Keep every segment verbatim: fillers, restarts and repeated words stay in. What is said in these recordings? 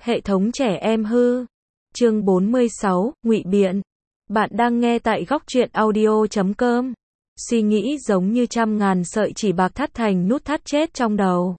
Hệ thống trẻ em hư. Chương bốn mươi sáu, ngụy biện. Bạn đang nghe tại góc truyện audio chấm com. Suy nghĩ giống như trăm ngàn sợi chỉ bạc thắt thành nút thắt chết trong đầu.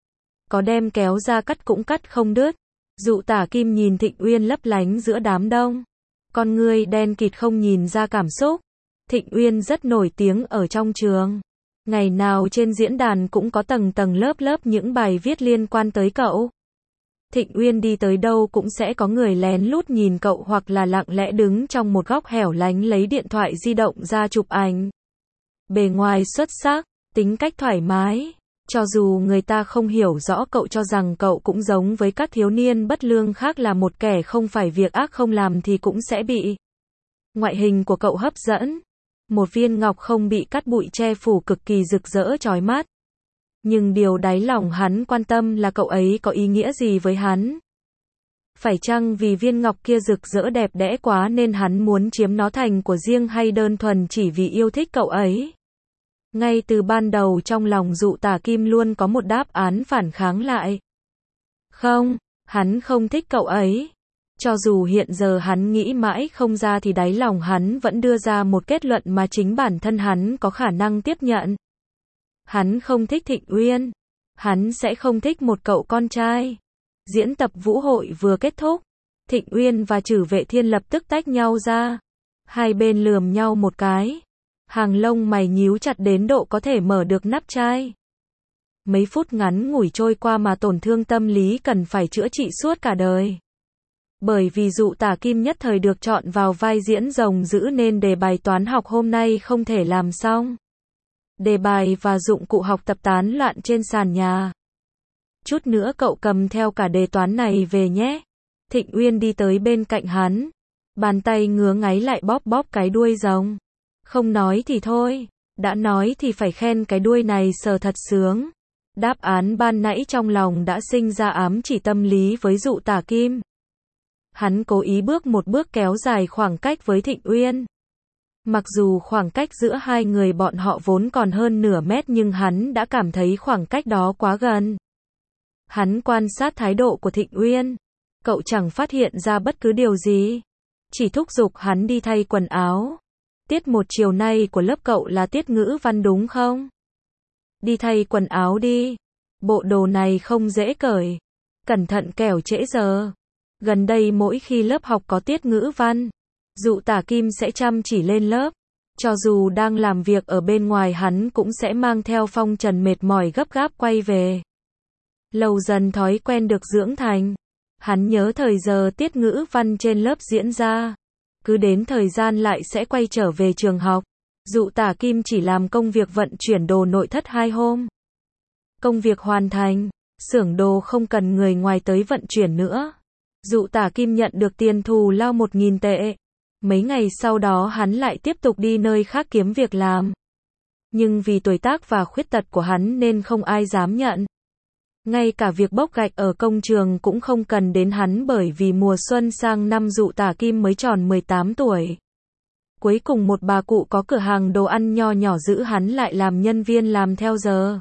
Có đem kéo ra cắt cũng cắt không đứt. Dụ Tả Kim nhìn Thịnh Uyên lấp lánh giữa đám đông. Con ngươi đen kịt không nhìn ra cảm xúc. Thịnh Uyên rất nổi tiếng ở trong trường. Ngày nào trên diễn đàn cũng có tầng tầng lớp lớp những bài viết liên quan tới cậu. Thịnh Uyên đi tới đâu cũng sẽ có người lén lút nhìn cậu hoặc là lặng lẽ đứng trong một góc hẻo lánh lấy điện thoại di động ra chụp ảnh. Bề ngoài xuất sắc, tính cách thoải mái. Cho dù người ta không hiểu rõ cậu cho rằng cậu cũng giống với các thiếu niên bất lương khác là một kẻ không phải việc ác không làm thì cũng sẽ bị. Ngoại hình của cậu hấp dẫn. Một viên ngọc không bị cát bụi che phủ cực kỳ rực rỡ chói mắt. Nhưng điều đáy lòng hắn quan tâm là cậu ấy có ý nghĩa gì với hắn. Phải chăng vì viên ngọc kia rực rỡ đẹp đẽ quá nên hắn muốn chiếm nó thành của riêng hay đơn thuần chỉ vì yêu thích cậu ấy? Ngay từ ban đầu trong lòng Dụ Tả Kim luôn có một đáp án phản kháng lại. Không, hắn không thích cậu ấy. Cho dù hiện giờ hắn nghĩ mãi không ra thì đáy lòng hắn vẫn đưa ra một kết luận mà chính bản thân hắn có khả năng tiếp nhận. Hắn không thích Thịnh Uyên. Hắn sẽ không thích một cậu con trai. Diễn tập vũ hội vừa kết thúc. Thịnh Uyên và Trử Vệ Thiên lập tức tách nhau ra. Hai bên lườm nhau một cái. Hàng lông mày nhíu chặt đến độ có thể mở được nắp chai. Mấy phút ngắn ngủi trôi qua mà tổn thương tâm lý cần phải chữa trị suốt cả đời. Bởi vì Dụ Tả Kim nhất thời được chọn vào vai diễn rồng dữ nên đề bài toán học hôm nay không thể làm xong. Đề bài và dụng cụ học tập tán loạn trên sàn nhà. Chút nữa cậu cầm theo cả đề toán này về nhé. Thịnh Uyên đi tới bên cạnh hắn. Bàn tay ngứa ngáy lại bóp bóp cái đuôi rồng. Không nói thì thôi. Đã nói thì phải khen cái đuôi này sờ thật sướng. Đáp án ban nãy trong lòng đã sinh ra ám chỉ tâm lý với Dụ Tả Kim. Hắn cố ý bước một bước kéo dài khoảng cách với Thịnh Uyên. Mặc dù khoảng cách giữa hai người bọn họ vốn còn hơn nửa mét nhưng hắn đã cảm thấy khoảng cách đó quá gần. Hắn quan sát thái độ của Thịnh Uyên. Cậu chẳng phát hiện ra bất cứ điều gì. Chỉ thúc giục hắn đi thay quần áo. Tiết một chiều nay của lớp cậu là tiết ngữ văn đúng không? Đi thay quần áo đi. Bộ đồ này không dễ cởi. Cẩn thận kẻo trễ giờ. Gần đây mỗi khi lớp học có tiết ngữ văn, Dụ Tả Kim sẽ chăm chỉ lên lớp. Cho dù đang làm việc ở bên ngoài hắn cũng sẽ mang theo phong trần mệt mỏi gấp gáp quay về. Lâu dần thói quen được dưỡng thành. Hắn nhớ thời giờ tiết ngữ văn trên lớp diễn ra. Cứ đến thời gian lại sẽ quay trở về trường học. Dụ Tả Kim chỉ làm công việc vận chuyển đồ nội thất hai hôm. Công việc hoàn thành, xưởng đồ không cần người ngoài tới vận chuyển nữa. Dụ Tả Kim nhận được tiền thù lao một nghìn tệ. Mấy ngày sau đó hắn lại tiếp tục đi nơi khác kiếm việc làm. Nhưng vì tuổi tác và khuyết tật của hắn nên không ai dám nhận. Ngay cả việc bốc gạch ở công trường cũng không cần đến hắn bởi vì mùa xuân sang năm Dụ Tả Kim mới tròn mười tám tuổi. Cuối cùng một bà cụ có cửa hàng đồ ăn nho nhỏ giữ hắn lại làm nhân viên làm theo giờ.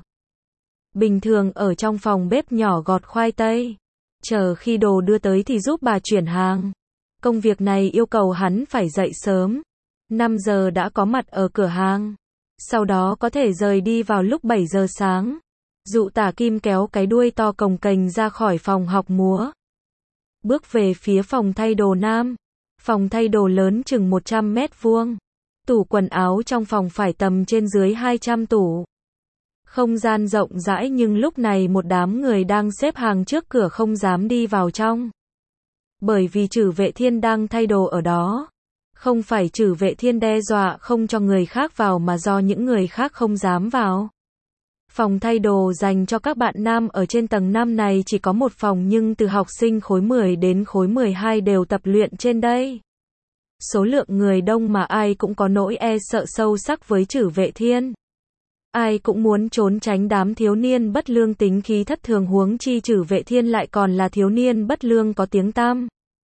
Bình thường ở trong phòng bếp nhỏ gọt khoai tây. Chờ khi đồ đưa tới thì giúp bà chuyển hàng. Công việc này yêu cầu hắn phải dậy sớm. năm giờ đã có mặt ở cửa hàng. Sau đó có thể rời đi vào lúc bảy giờ sáng. Dụ Tả Kim kéo cái đuôi to cồng kềnh ra khỏi phòng học múa. Bước về phía phòng thay đồ nam. Phòng thay đồ lớn chừng một trăm mét vuông. Tủ quần áo trong phòng phải tầm trên dưới hai trăm tủ. Không gian rộng rãi nhưng lúc này một đám người đang xếp hàng trước cửa không dám đi vào trong. Bởi vì Trử Vệ Thiên đang thay đồ ở đó. Không phải Trử Vệ Thiên đe dọa không cho người khác vào mà do những người khác không dám vào. Phòng thay đồ dành cho các bạn nam ở trên tầng năm này chỉ có một phòng nhưng từ học sinh khối mười đến khối mười hai đều tập luyện trên đây. Số lượng người đông mà ai cũng có nỗi e sợ sâu sắc với Trử Vệ Thiên. Ai cũng muốn trốn tránh đám thiếu niên bất lương tính khí thất thường huống chi Trử Vệ Thiên lại còn là thiếu niên bất lương có tiếng tăm.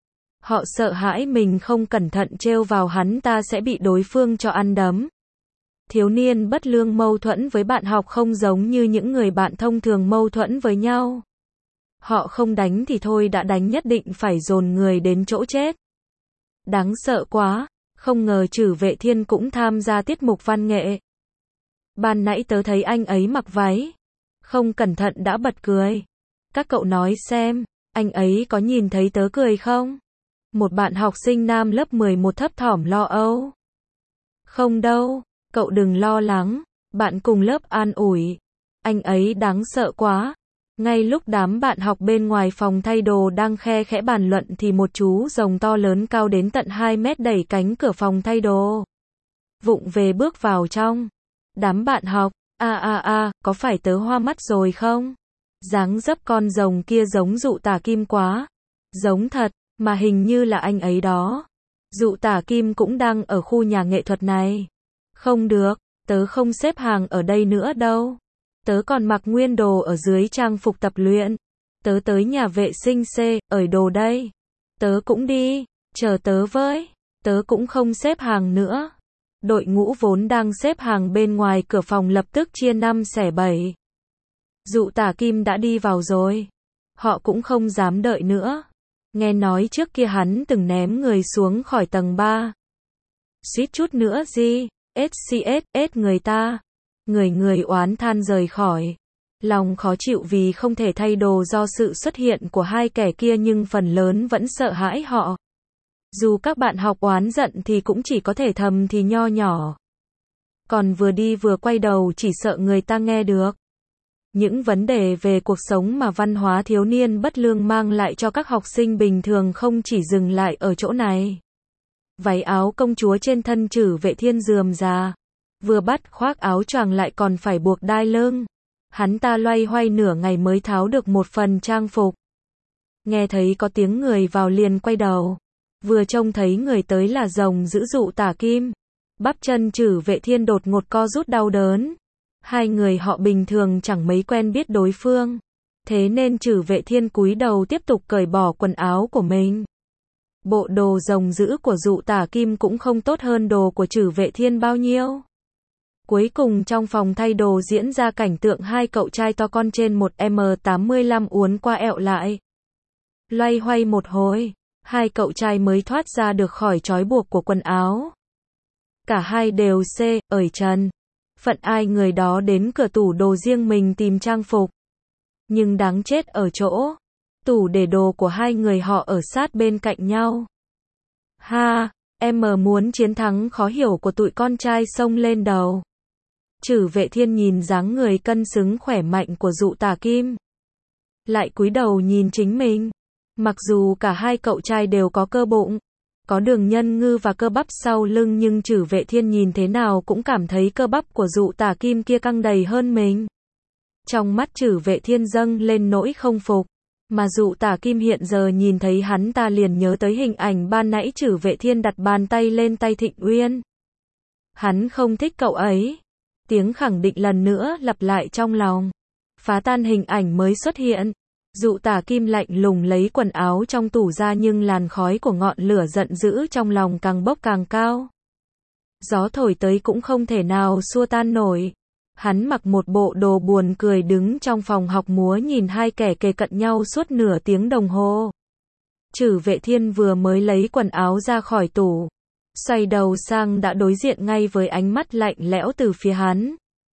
Họ sợ hãi mình không cẩn thận trêu vào hắn ta sẽ bị đối phương cho ăn đấm. Thiếu niên bất lương mâu thuẫn với bạn học không giống như những người bạn thông thường mâu thuẫn với nhau. Họ không đánh thì thôi, đã đánh nhất định phải dồn người đến chỗ chết. Đáng sợ quá, không ngờ Trử Vệ Thiên cũng tham gia tiết mục văn nghệ. Ban nãy tớ thấy anh ấy mặc váy, không cẩn thận đã bật cười. Các cậu nói xem, anh ấy có nhìn thấy tớ cười không? Một bạn học sinh nam lớp mười một thấp thỏm lo âu. Không đâu, cậu đừng lo lắng, bạn cùng lớp an ủi. Anh ấy đáng sợ quá. Ngay lúc đám bạn học bên ngoài phòng thay đồ đang khe khẽ bàn luận thì một chú rồng to lớn cao đến tận hai mét đẩy cánh cửa phòng thay đồ. Vụng về bước vào trong. Đám bạn học, a a a, có phải tớ hoa mắt rồi không? Dáng dấp con rồng kia giống Dụ Tả Kim quá. Giống thật, mà hình như là anh ấy đó. Dụ Tả Kim cũng đang ở khu nhà nghệ thuật này. Không được, tớ không xếp hàng ở đây nữa đâu. Tớ còn mặc nguyên đồ ở dưới trang phục tập luyện. Tớ tới nhà vệ sinh C, ở đồ đây. Tớ cũng đi, chờ tớ với. Tớ cũng không xếp hàng nữa. Đội ngũ vốn đang xếp hàng bên ngoài cửa phòng lập tức chia năm xẻ bảy. Dụ Tả Kim đã đi vào rồi. Họ cũng không dám đợi nữa. Nghe nói trước kia hắn từng ném người xuống khỏi tầng ba. Suýt chút nữa gì, ét xê ét ét người ta. Người người oán than rời khỏi. Lòng khó chịu vì không thể thay đồ do sự xuất hiện của hai kẻ kia nhưng phần lớn vẫn sợ hãi họ. Dù các bạn học oán giận thì cũng chỉ có thể thầm thì nho nhỏ. Còn vừa đi vừa quay đầu chỉ sợ người ta nghe được. Những vấn đề về cuộc sống mà văn hóa thiếu niên bất lương mang lại cho các học sinh bình thường không chỉ dừng lại ở chỗ này. Váy áo công chúa trên thân Trử Vệ Thiên rườm rà. Vừa bắt khoác áo choàng lại còn phải buộc đai lưng. Hắn ta loay hoay nửa ngày mới tháo được một phần trang phục. Nghe thấy có tiếng người vào liền quay đầu. Vừa trông thấy người tới là rồng dữ Dụ Tả Kim. Bắp chân Trử Vệ Thiên đột ngột co rút đau đớn. Hai người họ bình thường chẳng mấy quen biết đối phương. Thế nên Trử Vệ Thiên cúi đầu tiếp tục cởi bỏ quần áo của mình. Bộ đồ rồng dữ của Dụ Tả Kim cũng không tốt hơn đồ của Trử Vệ Thiên bao nhiêu. Cuối cùng trong phòng thay đồ diễn ra cảnh tượng hai cậu trai to con trên một mét tám mươi lăm uốn qua ẹo lại. Loay hoay một hồi, hai cậu trai mới thoát ra được khỏi trói buộc của quần áo. Cả hai đều C, ởi trần. Phận ai người đó đến cửa tủ đồ riêng mình tìm trang phục. Nhưng đáng chết ở chỗ, tủ để đồ của hai người họ ở sát bên cạnh nhau. Ha, em muốn chiến thắng khó hiểu của tụi con trai xông lên đầu. Trử Vệ Thiên nhìn dáng người cân xứng khỏe mạnh của Dụ Tả Kim. Lại cúi đầu nhìn chính mình. Mặc dù cả hai cậu trai đều có cơ bụng, có đường nhân ngư và cơ bắp sau lưng nhưng Trử Vệ Thiên nhìn thế nào cũng cảm thấy cơ bắp của Dụ Tả Kim kia căng đầy hơn mình. Trong mắt Trử Vệ Thiên dâng lên nỗi không phục. Mà Dụ Tả Kim hiện giờ nhìn thấy hắn ta liền nhớ tới hình ảnh ban nãy Trử Vệ Thiên đặt bàn tay lên tay Thịnh Uyên. Hắn không thích cậu ấy. Tiếng khẳng định lần nữa lặp lại trong lòng. Phá tan hình ảnh mới xuất hiện. Dụ Tả Kim lạnh lùng lấy quần áo trong tủ ra nhưng làn khói của ngọn lửa giận dữ trong lòng càng bốc càng cao. Gió thổi tới cũng không thể nào xua tan nổi. Hắn mặc một bộ đồ buồn cười đứng trong phòng học múa nhìn hai kẻ kề cận nhau suốt nửa tiếng đồng hồ. Trử Vệ Thiên vừa mới lấy quần áo ra khỏi tủ. Xoay đầu sang đã đối diện ngay với ánh mắt lạnh lẽo từ phía hắn.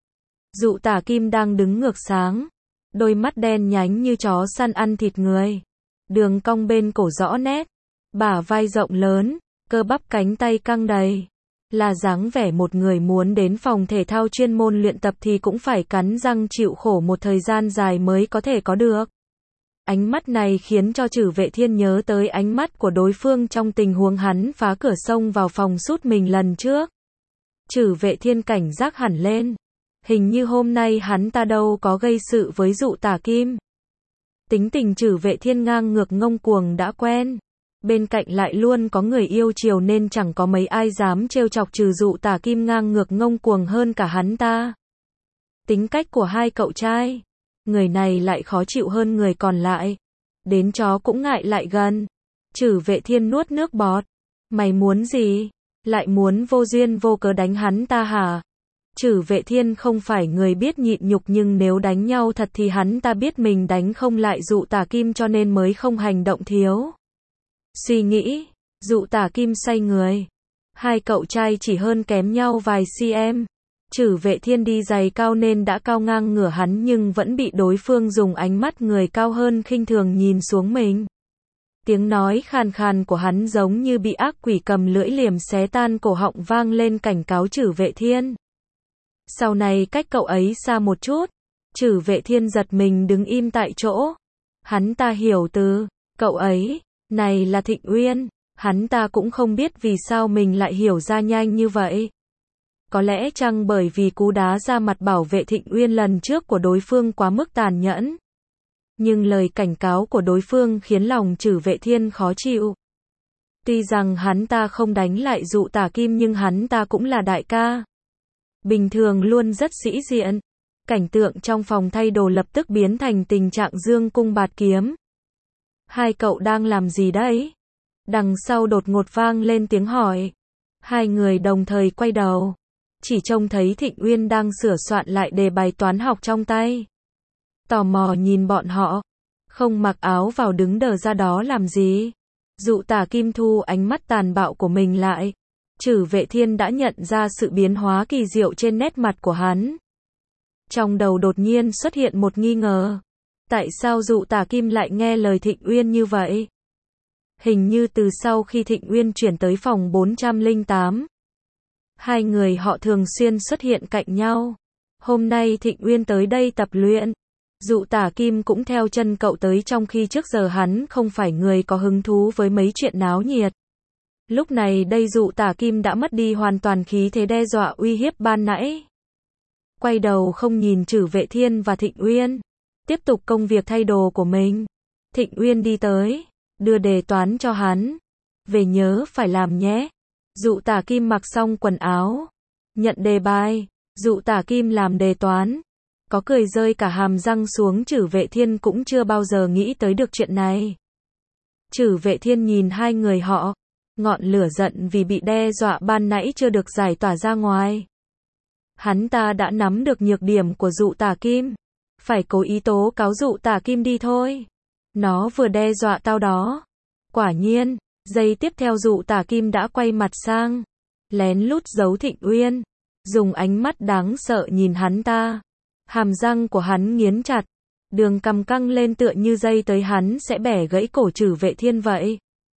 Dụ Tả Kim đang đứng ngược sáng. Đôi mắt đen nhánh như chó săn ăn thịt người. Đường cong bên cổ rõ nét. Bả vai rộng lớn. Cơ bắp cánh tay căng đầy. Là dáng vẻ một người muốn đến phòng thể thao chuyên môn luyện tập thì cũng phải cắn răng chịu khổ một thời gian dài mới có thể có được. Ánh mắt này khiến cho Trử Vệ Thiên nhớ tới ánh mắt của đối phương trong tình huống hắn phá cửa xông vào phòng sút mình lần trước. Trử Vệ Thiên cảnh giác hẳn lên. Hình như hôm nay hắn ta đâu có gây sự với Dụ Tả Kim. Tính tình Trử Vệ Thiên ngang ngược ngông cuồng đã quen. Bên cạnh lại luôn có người yêu chiều nên chẳng có mấy ai dám trêu chọc trừ Dụ Tả Kim ngang ngược ngông cuồng hơn cả hắn ta. Tính cách của hai cậu trai. Người này lại khó chịu hơn người còn lại. Đến chó cũng ngại lại gần. Trử Vệ Thiên nuốt nước bọt. Mày muốn gì? Lại muốn vô duyên vô cớ đánh hắn ta hả? Trử Vệ Thiên không phải người biết nhịn nhục, nhưng nếu đánh nhau thật thì hắn ta biết mình đánh không lại Dụ Tả Kim cho nên mới không hành động thiếu suy nghĩ. Dụ Tả Kim xoay người. Hai cậu trai chỉ hơn kém nhau vài cm. Trử Vệ Thiên đi giày cao nên đã cao ngang ngửa hắn nhưng vẫn bị đối phương dùng ánh mắt người cao hơn khinh thường nhìn xuống mình. Tiếng nói khàn khàn của hắn giống như bị ác quỷ cầm lưỡi liềm xé tan cổ họng vang lên cảnh cáo Trử Vệ Thiên. Sau này cách cậu ấy xa một chút. Trử Vệ Thiên giật mình đứng im tại chỗ. Hắn ta hiểu từ cậu ấy này là Thịnh Uyên. Hắn ta cũng không biết vì sao mình lại hiểu ra nhanh như vậy. Có lẽ chăng bởi vì cú đá ra mặt bảo vệ Thịnh Uyên lần trước của đối phương quá mức tàn nhẫn. Nhưng lời cảnh cáo của đối phương khiến lòng Trử Vệ Thiên khó chịu. Tuy rằng hắn ta không đánh lại Dụ Tả Kim nhưng hắn ta cũng là đại ca. Bình thường luôn rất sĩ diện. Cảnh tượng trong phòng thay đồ lập tức biến thành tình trạng dương cung bạt kiếm. Hai cậu đang làm gì đấy? Đằng sau đột ngột vang lên tiếng hỏi. Hai người đồng thời quay đầu. Chỉ trông thấy Thịnh Uyên đang sửa soạn lại đề bài toán học trong tay. Tò mò nhìn bọn họ. Không mặc áo vào đứng đờ ra đó làm gì? Dụ Tả Kim thu ánh mắt tàn bạo của mình lại. Trử Vệ Thiên đã nhận ra sự biến hóa kỳ diệu trên nét mặt của hắn. Trong đầu đột nhiên xuất hiện một nghi ngờ. Tại sao Dụ Tả Kim lại nghe lời Thịnh Uyên như vậy? Hình như từ sau khi Thịnh Uyên chuyển tới phòng bốn trăm lẻ tám, hai người họ thường xuyên xuất hiện cạnh nhau. Hôm nay Thịnh Uyên tới đây tập luyện. Dụ Tả Kim cũng theo chân cậu tới trong khi trước giờ hắn không phải người có hứng thú với mấy chuyện náo nhiệt. Lúc này đây Dụ Tả Kim đã mất đi hoàn toàn khí thế đe dọa uy hiếp ban nãy. Quay đầu không nhìn Trử Vệ Thiên và Thịnh Uyên. Tiếp tục công việc thay đồ của mình. Thịnh Uyên đi tới. Đưa đề toán cho hắn. Về nhớ phải làm nhé. Dụ Tả Kim mặc xong quần áo. Nhận đề bài. Dụ Tả Kim làm đề toán. Có cười rơi cả hàm răng xuống. Trử Vệ Thiên cũng chưa bao giờ nghĩ tới được chuyện này. Trử Vệ Thiên nhìn hai người họ. Ngọn lửa giận vì bị đe dọa ban nãy chưa được giải tỏa ra ngoài. Hắn ta đã nắm được nhược điểm của Dụ Tả Kim. Phải cố ý tố cáo Dụ Tả Kim đi thôi. Nó vừa đe dọa tao đó. Quả nhiên, giây tiếp theo Dụ Tả Kim đã quay mặt sang. Lén lút giấu Thịnh Uyên. Dùng ánh mắt đáng sợ nhìn hắn ta. Hàm răng của hắn nghiến chặt. Đường cằm căng lên tựa như dây tới hắn sẽ bẻ gãy cổ Trử Vệ Thiên vậy.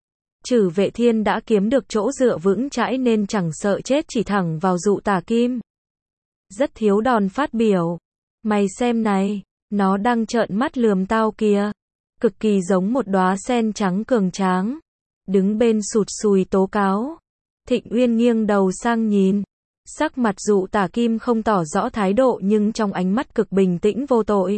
Trử Vệ Thiên đã kiếm được chỗ dựa vững chãi nên chẳng sợ chết chỉ thẳng vào Dụ Tả Kim. Rất thiếu đòn phát biểu. Mày xem này, nó đang trợn mắt lườm tao kìa. Cực kỳ giống một đóa sen trắng cường tráng. Đứng bên sụt sùi tố cáo. Thịnh Uyên nghiêng đầu sang nhìn. Sắc mặt Dụ Tả Kim không tỏ rõ thái độ nhưng trong ánh mắt cực bình tĩnh vô tội.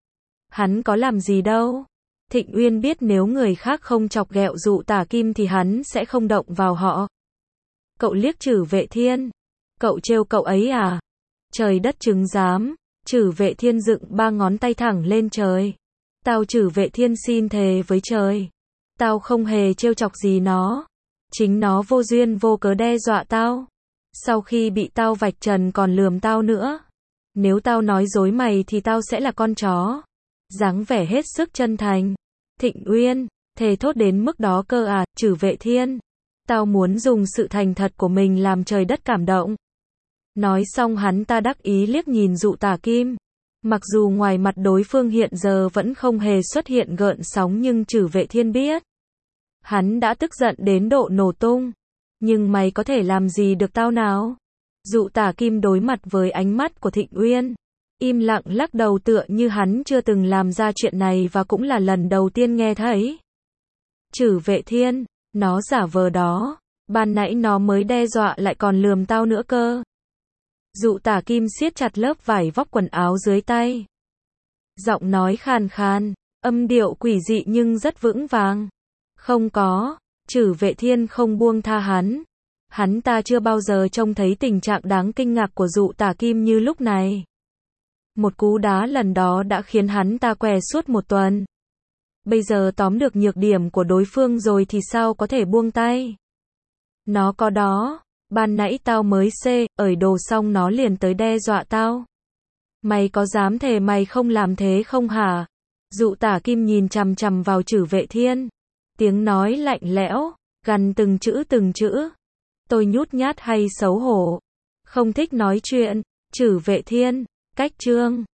Hắn có làm gì đâu. Thịnh Uyên biết nếu người khác không chọc ghẹo Dụ Tả Kim thì hắn sẽ không động vào họ. Cậu liếc Trử Vệ Thiên. Cậu trêu cậu ấy à? Trời đất chứng giám. Trử Vệ Thiên dựng ba ngón tay thẳng lên trời. Tao Trử Vệ Thiên xin thề với trời. Tao không hề trêu chọc gì nó. Chính nó vô duyên vô cớ đe dọa tao. Sau khi bị tao vạch trần còn lườm tao nữa. Nếu tao nói dối mày thì tao sẽ là con chó. Dáng vẻ hết sức chân thành. Thịnh Uyên, thề thốt đến mức đó cơ à? Trử Vệ Thiên. Tao muốn dùng sự thành thật của mình làm trời đất cảm động. Nói xong hắn ta đắc ý liếc nhìn Dụ Tả Kim. Mặc dù ngoài mặt đối phương hiện giờ vẫn không hề xuất hiện gợn sóng nhưng Trử Vệ Thiên biết. Hắn đã tức giận đến độ nổ tung. Nhưng mày có thể làm gì được tao nào? Dụ Tả Kim đối mặt với ánh mắt của Thịnh Uyên. Im lặng lắc đầu tựa như hắn chưa từng làm ra chuyện này và cũng là lần đầu tiên nghe thấy. Trử Vệ Thiên, nó giả vờ đó. Ban nãy nó mới đe dọa lại còn lườm tao nữa cơ. Dụ Tả Kim siết chặt lớp vải vóc quần áo dưới tay. Giọng nói khàn khàn, âm điệu quỷ dị nhưng rất vững vàng. Không có, Trử Vệ Thiên không buông tha hắn. Hắn ta chưa bao giờ trông thấy tình trạng đáng kinh ngạc của Dụ Tả Kim như lúc này. Một cú đá lần đó đã khiến hắn ta què suốt một tuần. Bây giờ tóm được nhược điểm của đối phương rồi thì sao có thể buông tay. Nó có đó. Ban nãy tao mới xê, ởi đồ xong nó liền tới đe dọa tao. Mày có dám thề mày không làm thế không hả? Dụ Tả Kim nhìn chằm chằm vào Trử Vệ Thiên. Tiếng nói lạnh lẽo, gằn từng chữ từng chữ. Tôi nhút nhát hay xấu hổ? Không thích nói chuyện. Trử Vệ Thiên, cách chương.